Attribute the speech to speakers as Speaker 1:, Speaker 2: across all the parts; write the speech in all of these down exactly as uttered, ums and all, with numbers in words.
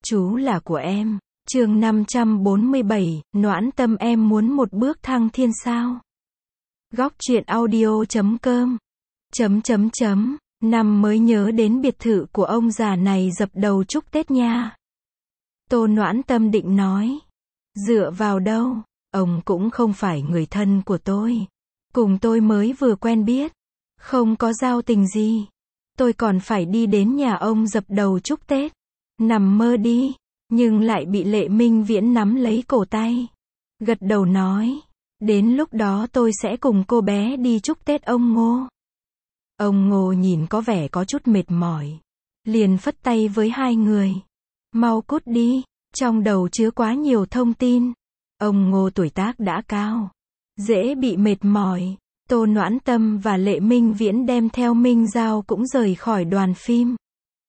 Speaker 1: Chú là của em. Chương năm trăm bốn mươi bảy, Noãn Tâm em muốn một bước thăng thiên sao? Góc truyện audio chấm com. Chấm chấm chấm. Năm mới nhớ đến biệt thự của ông già này dập đầu chúc Tết nha. Tô Noãn Tâm định nói. Dựa vào đâu, ông cũng không phải người thân của tôi. Cùng tôi mới vừa quen biết. Không có giao tình gì. Tôi còn phải đi đến nhà ông dập đầu chúc Tết. Nằm mơ đi. Nhưng lại bị Lệ Minh Viễn nắm lấy cổ tay. Gật đầu nói. Đến lúc đó tôi sẽ cùng cô bé đi chúc Tết ông Ngô. Ông Ngô nhìn có vẻ có chút mệt mỏi. Liền phất tay với hai người. Mau cút đi, trong đầu chứa quá nhiều thông tin. Ông Ngô tuổi tác đã cao. Dễ bị mệt mỏi. Tô Noãn Tâm và Lệ Minh Viễn đem theo Minh Giao cũng rời khỏi đoàn phim.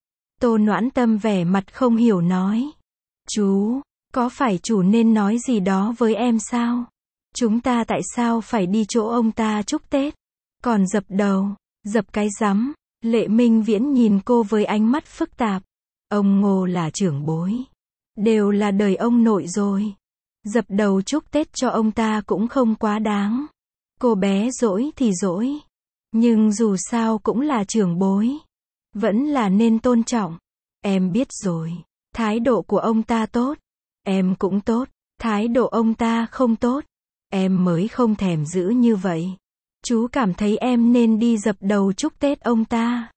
Speaker 1: Tô Noãn Tâm vẻ mặt không hiểu nói. Chú, có phải chủ nên nói gì đó với em sao? Chúng ta tại sao phải đi chỗ ông ta chúc Tết? Còn dập đầu, dập cái rắm. Lệ Minh Viễn nhìn cô với ánh mắt phức tạp. Ông Ngô là trưởng bối. Đều là đời ông nội rồi. Dập đầu chúc Tết cho ông ta cũng không quá đáng. Cô bé dỗi thì dỗi. Nhưng dù sao cũng là trưởng bối. Vẫn là nên tôn trọng. Em biết rồi. Thái độ của ông ta tốt. Em cũng tốt. Thái độ ông ta không tốt. Em mới không thèm giữ như vậy. Chú cảm thấy em nên đi dập đầu chúc Tết ông ta.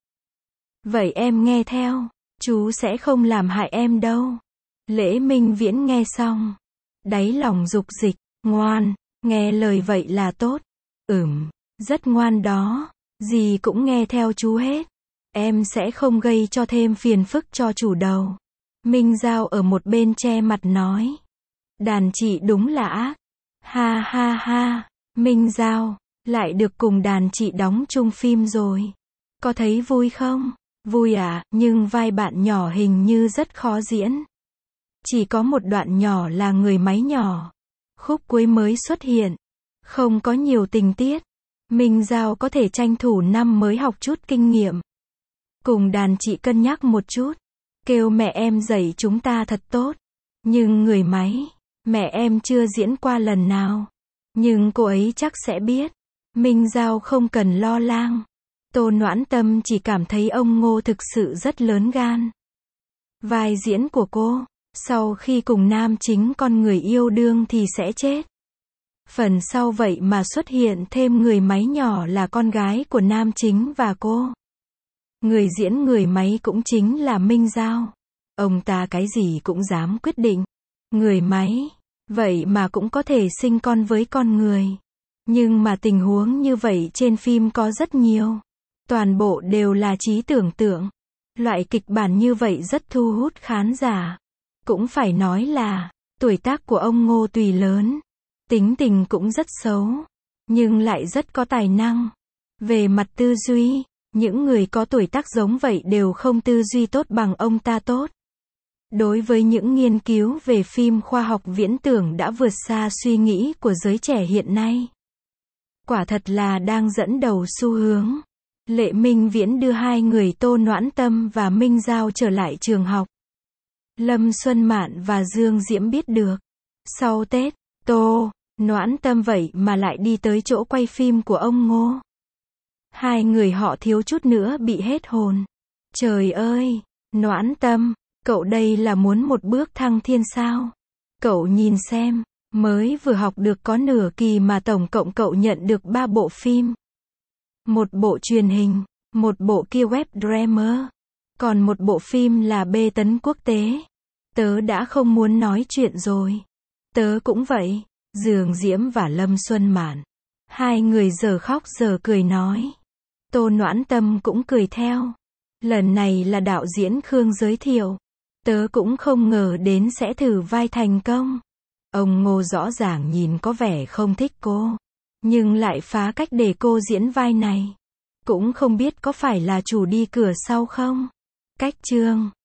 Speaker 1: Vậy em nghe theo. Chú sẽ không làm hại em đâu. Lễ Minh Viễn nghe xong. Đáy lòng dục dịch. Ngoan. Nghe lời vậy là tốt. Ừm. Rất ngoan đó. Gì cũng nghe theo chú hết. Em sẽ không gây cho thêm phiền phức cho chủ đầu. Minh Giao ở một bên che mặt nói. Đàn chị đúng là ác. Ha ha ha. Minh Giao. Lại được cùng đàn chị đóng chung phim rồi. Có thấy vui không? Vui à, nhưng vai bạn nhỏ hình như rất khó diễn. Chỉ có một đoạn nhỏ là người máy nhỏ. Khúc cuối mới xuất hiện. Không có nhiều tình tiết. Minh Giao có thể tranh thủ năm mới học chút kinh nghiệm. Cùng đàn chị cân nhắc một chút. Kêu mẹ em dạy chúng ta thật tốt. Nhưng người máy, mẹ em chưa diễn qua lần nào. Nhưng cô ấy chắc sẽ biết. Minh Giao không cần lo lang. Tô Noãn Tâm chỉ cảm thấy ông Ngô thực sự rất lớn gan. Vai diễn của cô, sau khi cùng nam chính con người yêu đương thì sẽ chết. Phần sau vậy mà xuất hiện thêm người máy nhỏ là con gái của nam chính và cô. Người diễn người máy cũng chính là Minh Giao. Ông ta cái gì cũng dám quyết định. Người máy, vậy mà cũng có thể sinh con với con người. Nhưng mà tình huống như vậy trên phim có rất nhiều. Toàn bộ đều là trí tưởng tượng. Loại kịch bản như vậy rất thu hút khán giả. Cũng phải nói là, tuổi tác của ông Ngô tùy lớn. Tính tình cũng rất xấu. Nhưng lại rất có tài năng. Về mặt tư duy, những người có tuổi tác giống vậy đều không tư duy tốt bằng ông ta tốt. Đối với những nghiên cứu về phim khoa học viễn tưởng đã vượt xa suy nghĩ của giới trẻ hiện nay. Quả thật là đang dẫn đầu xu hướng. Lệ Minh Viễn đưa hai người Tô Noãn Tâm và Minh Giao trở lại trường học. Lâm Xuân Mạn và Dương Diễm biết được. Sau Tết, Tô Noãn Tâm vậy mà lại đi tới chỗ quay phim của ông Ngô. Hai người họ thiếu chút nữa bị hết hồn. Trời ơi, Noãn Tâm, cậu đây là muốn một bước thăng thiên sao? Cậu nhìn xem, mới vừa học được có nửa kỳ mà tổng cộng cậu nhận được ba bộ phim. Một bộ truyền hình, một bộ kia web drama, còn một bộ phim là bê tấn quốc tế. Tớ đã không muốn nói chuyện rồi. Tớ cũng vậy. Dương Diễm và Lâm Xuân Mạn. Hai người giờ khóc giờ cười nói. Tô Noãn Tâm cũng cười theo. Lần này là đạo diễn Khương giới thiệu. Tớ cũng không ngờ đến sẽ thử vai thành công. Ông Ngô rõ ràng nhìn có vẻ không thích cô. Nhưng lại phá cách để cô diễn vai này. Cũng không biết có phải là chủ đi cửa sau không? Cách chương.